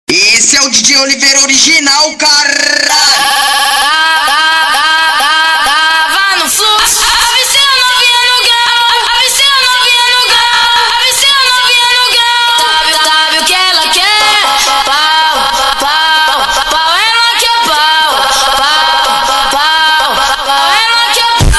Esse é o DJ Oliveira original, cara. Tava no fluxo, ABC novinha no grau, ABC novinha no grau, ABC novinha no grau. Sabe o que ela quer? Pau, pau, pau, ela quer pau, pau, pau, pau, ela quer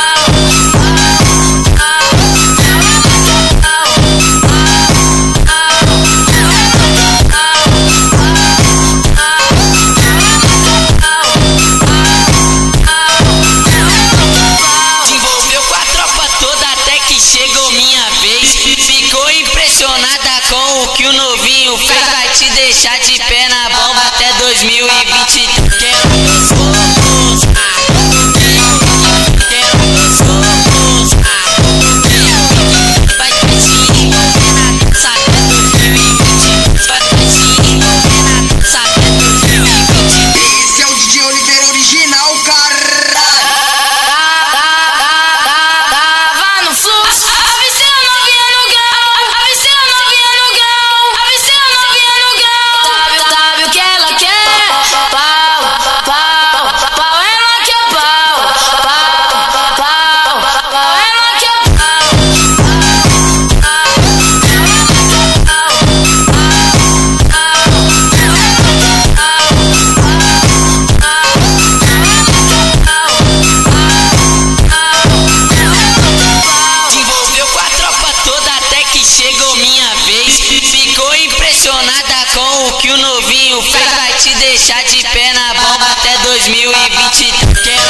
Chegou minha vez, ficou impressionada com o que o novinho fez. Vai te deixar de pé na bomba até 2020. Quero gostoso, quero gostoso. Vai te envolver na dança até 2020. Vai te envolver na dança até 2020. Esse é o DJ Oliveira original, cara. Chegou minha vez, ficou impressionada com o que o novinho fez. Vai te deixar de pé na bomba até 2020.